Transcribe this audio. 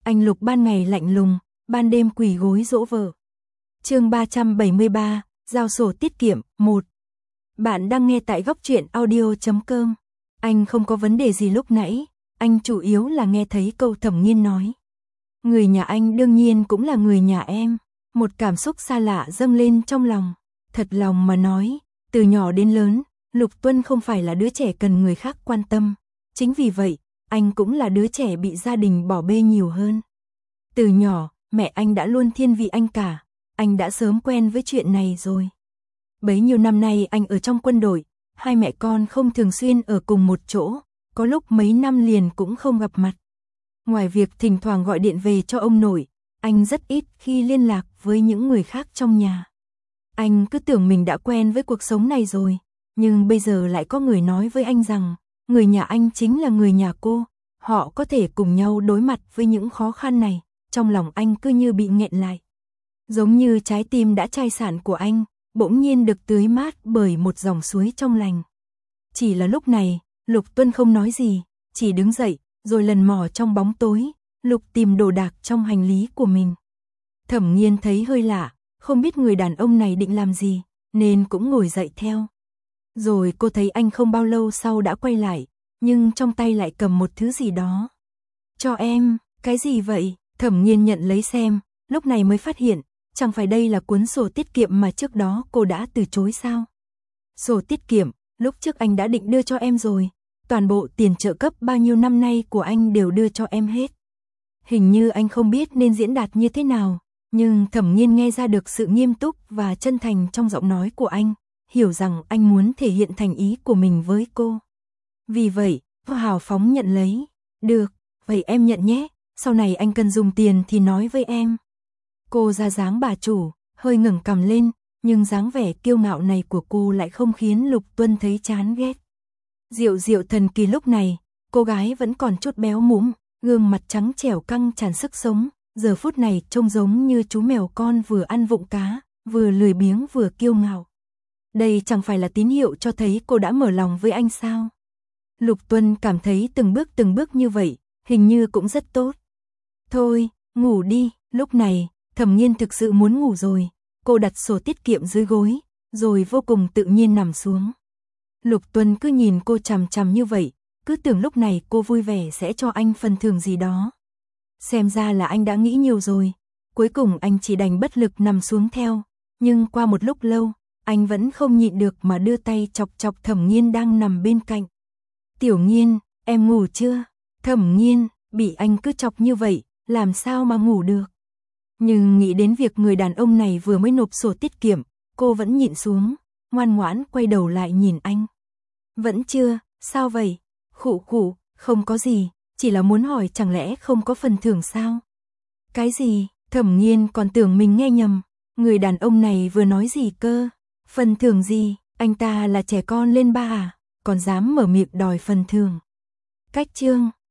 Anh Lục ban ngày lạnh lùng, ban đêm quỳ gối dỗ vợ. Chương 373, giao sổ tiết kiệm 1. Bạn đang nghe tại góc truyện audio.com. Anh không có vấn đề gì lúc nãy, anh chủ yếu là nghe thấy câu Thẩm Nghiên nói. Người nhà anh đương nhiên cũng là người nhà em. Một cảm xúc xa lạ dâng lên trong lòng. Thật lòng mà nói, từ nhỏ đến lớn, Lục Tuân không phải là đứa trẻ cần người khác quan tâm. Chính vì vậy, anh cũng là đứa trẻ bị gia đình bỏ bê nhiều hơn. Từ nhỏ, mẹ anh đã luôn thiên vị anh cả. Anh đã sớm quen với chuyện này rồi. Bấy nhiêu năm nay anh ở trong quân đội, hai mẹ con không thường xuyên ở cùng một chỗ, có lúc mấy năm liền cũng không gặp mặt. Ngoài việc thỉnh thoảng gọi điện về cho ông nội, anh rất ít khi liên lạc với những người khác trong nhà. Anh cứ tưởng mình đã quen với cuộc sống này rồi, nhưng bây giờ lại có người nói với anh rằng, người nhà anh chính là người nhà cô, họ có thể cùng nhau đối mặt với những khó khăn này, trong lòng anh cứ như bị nghẹn lại. Giống như trái tim đã chai sạn của anh, bỗng nhiên được tưới mát bởi một dòng suối trong lành. Chỉ là lúc này, Lục Tuân không nói gì, chỉ đứng dậy, rồi lần mò trong bóng tối, Lục tìm đồ đạc trong hành lý của mình. Thẩm Nghiên thấy hơi lạ, không biết người đàn ông này định làm gì, nên cũng ngồi dậy theo. Rồi cô thấy anh không bao lâu sau đã quay lại, nhưng trong tay lại cầm một thứ gì đó. Cho em, cái gì vậy? Thẩm Nghiên nhận lấy xem, lúc này mới phát hiện, chẳng phải đây là cuốn sổ tiết kiệm mà trước đó cô đã từ chối sao? Sổ tiết kiệm, lúc trước anh đã định đưa cho em rồi, toàn bộ tiền trợ cấp bao nhiêu năm nay của anh đều đưa cho em hết. Hình như anh không biết nên diễn đạt như thế nào, nhưng Thẩm Nghiên nghe ra được sự nghiêm túc và chân thành trong giọng nói của anh, hiểu rằng anh muốn thể hiện thành ý của mình với cô. Vì vậy, cô hào phóng nhận lấy. Được, vậy em nhận nhé, sau này anh cần dùng tiền thì nói với em. Cô ra dáng bà chủ, hơi ngẩng cằm lên, nhưng dáng vẻ kiêu ngạo này của cô lại không khiến Lục Tuân thấy chán ghét. Diệu diệu thần kỳ lúc này, cô gái vẫn còn chút béo múm, gương mặt trắng trẻo căng tràn sức sống, giờ phút này trông giống như chú mèo con vừa ăn vụng cá, vừa lười biếng vừa kiêu ngạo. Đây chẳng phải là tín hiệu cho thấy cô đã mở lòng với anh sao? Lục Tuân cảm thấy từng bước như vậy, hình như cũng rất tốt. Thôi, ngủ đi, lúc này, Thẩm Nghiên thực sự muốn ngủ rồi, cô đặt sổ tiết kiệm dưới gối, rồi vô cùng tự nhiên nằm xuống. Lục Tuân cứ nhìn cô chằm chằm như vậy, cứ tưởng lúc này cô vui vẻ sẽ cho anh phần thưởng gì đó. Xem ra là anh đã nghĩ nhiều rồi, cuối cùng anh chỉ đành bất lực nằm xuống theo, nhưng qua một lúc lâu, anh vẫn không nhịn được mà đưa tay chọc chọc Thẩm Nghiên đang nằm bên cạnh. Tiểu Nghiên, em ngủ chưa? Thẩm Nghiên, bị anh cứ chọc như vậy, làm sao mà ngủ được? Nhưng nghĩ đến việc người đàn ông này vừa mới nộp sổ tiết kiệm, cô vẫn nhịn xuống, ngoan ngoãn quay đầu lại nhìn anh. Vẫn chưa, sao vậy? Khụ khụ, không có gì, chỉ là muốn hỏi chẳng lẽ không có phần thưởng sao? Cái gì? Thẩm Nghiên còn tưởng mình nghe nhầm, người đàn ông này vừa nói gì cơ? Phần thưởng gì? Anh ta là trẻ con lên ba à? Còn dám mở miệng đòi phần thưởng. Cách chương